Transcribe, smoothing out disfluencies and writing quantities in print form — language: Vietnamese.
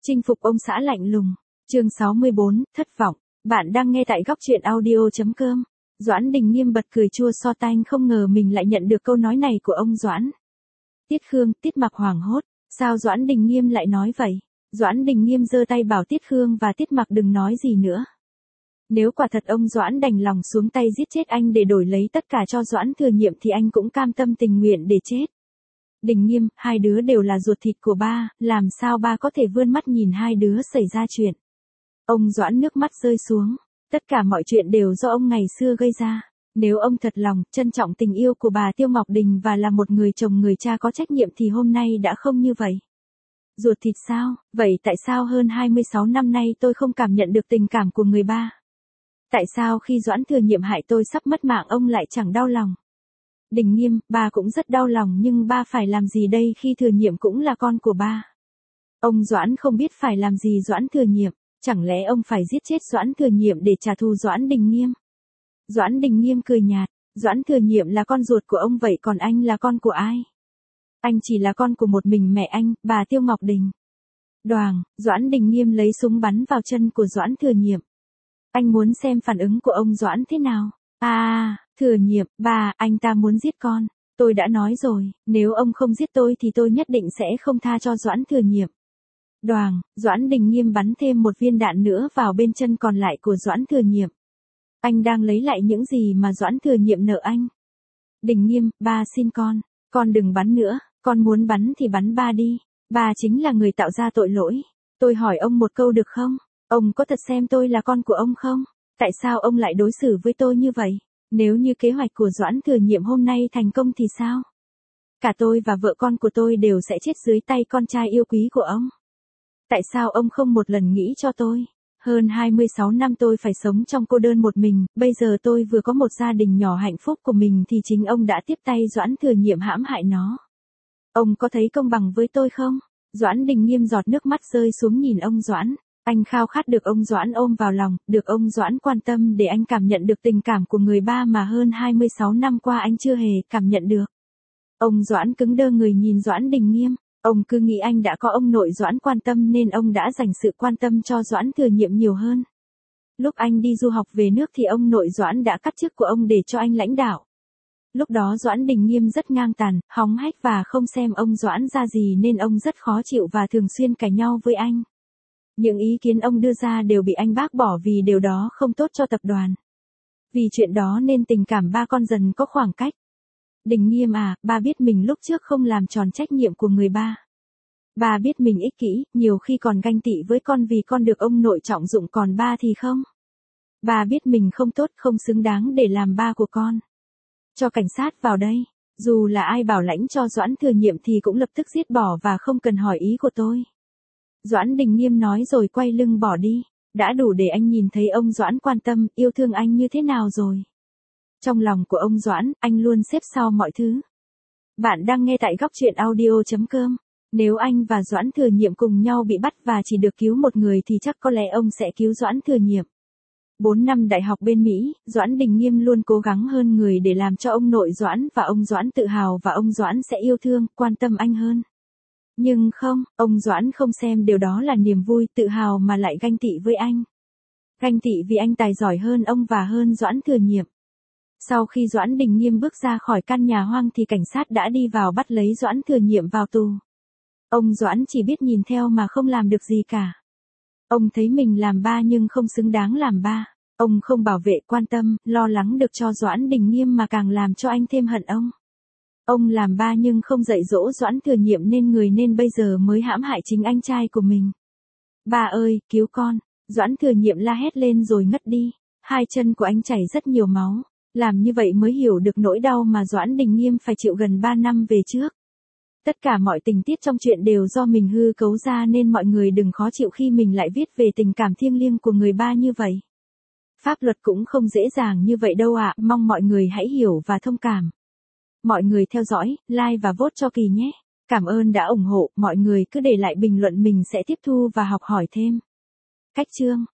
Chinh phục ông xã lạnh lùng. Chương 64, thất vọng. Bạn đang nghe tại góc truyện audio.com. Doãn Đình Nghiêm bật cười chua xót tanh, không ngờ mình lại nhận được câu nói này của ông Doãn. Tiết Khương, Tiết Mặc hoảng hốt. Sao Doãn Đình Nghiêm lại nói vậy? Doãn Đình Nghiêm giơ tay bảo Tiết Khương và Tiết Mặc đừng nói gì nữa. Nếu quả thật ông Doãn đành lòng xuống tay giết chết anh để đổi lấy tất cả cho Doãn Thừa Nhiệm thì anh cũng cam tâm tình nguyện để chết. Đình Nghiêm, hai đứa đều là ruột thịt của ba, làm sao ba có thể vươn mắt nhìn hai đứa xảy ra chuyện. Ông Doãn nước mắt rơi xuống. Tất cả mọi chuyện đều do ông ngày xưa gây ra. Nếu ông thật lòng, trân trọng tình yêu của bà Tiêu Ngọc Đình và là một người chồng người cha có trách nhiệm thì hôm nay đã không như vậy. Ruột thịt sao? Vậy tại sao hơn 26 năm nay tôi không cảm nhận được tình cảm của người ba? Tại sao khi Doãn Thừa Nhiệm hại tôi sắp mất mạng ông lại chẳng đau lòng? Đình Nghiêm, ba cũng rất đau lòng nhưng ba phải làm gì đây khi Thừa Nhiệm cũng là con của ba? Ông Doãn không biết phải làm gì Doãn Thừa Nhiệm, chẳng lẽ ông phải giết chết Doãn Thừa Nhiệm để trả thù Doãn Đình Nghiêm? Doãn Đình Nghiêm cười nhạt, Doãn Thừa Nhiệm là con ruột của ông vậy còn anh là con của ai? Anh chỉ là con của một mình mẹ anh, bà Tiêu Ngọc Đình. Đoàng, Doãn Đình Nghiêm lấy súng bắn vào chân của Doãn Thừa Nhiệm. Anh muốn xem phản ứng của ông Doãn thế nào? Thừa Nhiệm, ba, anh ta muốn giết con. Tôi đã nói rồi, nếu ông không giết tôi thì tôi nhất định sẽ không tha cho Doãn Thừa Nhiệm. Đoàng, Doãn Đình Nghiêm bắn thêm một viên đạn nữa vào bên chân còn lại của Doãn Thừa Nhiệm. Anh đang lấy lại những gì mà Doãn Thừa Nhiệm nợ anh. Đình Nghiêm, ba xin con đừng bắn nữa, con muốn bắn thì bắn ba đi. Ba chính là người tạo ra tội lỗi. Tôi hỏi ông một câu được không? Ông có thật xem tôi là con của ông không? Tại sao ông lại đối xử với tôi như vậy? Nếu như kế hoạch của Doãn Thừa Nhiệm hôm nay thành công thì sao? Cả tôi và vợ con của tôi đều sẽ chết dưới tay con trai yêu quý của ông. Tại sao ông không một lần nghĩ cho tôi? Hơn 26 năm tôi phải sống trong cô đơn một mình, bây giờ tôi vừa có một gia đình nhỏ hạnh phúc của mình thì chính ông đã tiếp tay Doãn Thừa Nhiệm hãm hại nó. Ông có thấy công bằng với tôi không? Doãn Đình Nghiêm giọt nước mắt rơi xuống nhìn ông Doãn. Anh khao khát được ông Doãn ôm vào lòng, được ông Doãn quan tâm để anh cảm nhận được tình cảm của người ba mà hơn 26 năm qua anh chưa hề cảm nhận được. Ông Doãn cứng đơ người nhìn Doãn Đình Nghiêm. Ông cứ nghĩ anh đã có ông nội Doãn quan tâm nên ông đã dành sự quan tâm cho Doãn Thừa Nhiệm nhiều hơn. Lúc anh đi du học về nước thì ông nội Doãn đã cắt chức của ông để cho anh lãnh đạo. Lúc đó Doãn Đình Nghiêm rất ngang tàn, hóng hách và không xem ông Doãn ra gì nên ông rất khó chịu và thường xuyên cãi nhau với anh. Những ý kiến ông đưa ra đều bị anh bác bỏ vì điều đó không tốt cho tập đoàn. Vì chuyện đó nên tình cảm ba con dần có khoảng cách. Đình Nghiêm à, ba biết mình lúc trước không làm tròn trách nhiệm của người ba. Ba biết mình ích kỷ, nhiều khi còn ganh tị với con vì con được ông nội trọng dụng còn ba thì không. Ba biết mình không tốt, không xứng đáng để làm ba của con. Cho cảnh sát vào đây, dù là ai bảo lãnh cho Doãn Thừa Nhiệm thì cũng lập tức giết bỏ và không cần hỏi ý của tôi. Doãn Đình Nghiêm nói rồi quay lưng bỏ đi. Đã đủ để anh nhìn thấy ông Doãn quan tâm, yêu thương anh như thế nào rồi. Trong lòng của ông Doãn, anh luôn xếp sau mọi thứ. Bạn đang nghe tại góc truyện audio.com. Nếu anh và Doãn Thừa Nhiệm cùng nhau bị bắt và chỉ được cứu một người thì chắc có lẽ ông sẽ cứu Doãn Thừa Nhiệm. 4 năm đại học bên Mỹ, Doãn Đình Nghiêm luôn cố gắng hơn người để làm cho ông nội Doãn và ông Doãn tự hào và ông Doãn sẽ yêu thương, quan tâm anh hơn. Nhưng không, ông Doãn không xem điều đó là niềm vui, tự hào mà lại ganh tị với anh. Ganh tị vì anh tài giỏi hơn ông và hơn Doãn Thừa Nhiệm. Sau khi Doãn Đình Nghiêm bước ra khỏi căn nhà hoang thì cảnh sát đã đi vào bắt lấy Doãn Thừa Nhiệm vào tù. Ông Doãn chỉ biết nhìn theo mà không làm được gì cả. Ông thấy mình làm ba nhưng không xứng đáng làm ba. Ông không bảo vệ, quan tâm, lo lắng được cho Doãn Đình Nghiêm mà càng làm cho anh thêm hận ông. Ông làm ba nhưng không dạy dỗ Doãn Thừa Nhiệm nên bây giờ mới hãm hại chính anh trai của mình. Ba ơi, cứu con. Doãn Thừa Nhiệm la hét lên rồi ngất đi. Hai chân của anh chảy rất nhiều máu. Làm như vậy mới hiểu được nỗi đau mà Doãn Đình Nghiêm phải chịu gần 3 năm về trước. Tất cả mọi tình tiết trong chuyện đều do mình hư cấu ra nên mọi người đừng khó chịu khi mình lại viết về tình cảm thiêng liêng của người ba như vậy. Pháp luật cũng không dễ dàng như vậy đâu ạ, mong mọi người hãy hiểu và thông cảm. Mọi người theo dõi, like và vote cho Kỳ nhé. Cảm ơn đã ủng hộ, mọi người cứ để lại bình luận mình sẽ tiếp thu và học hỏi thêm. Cách chương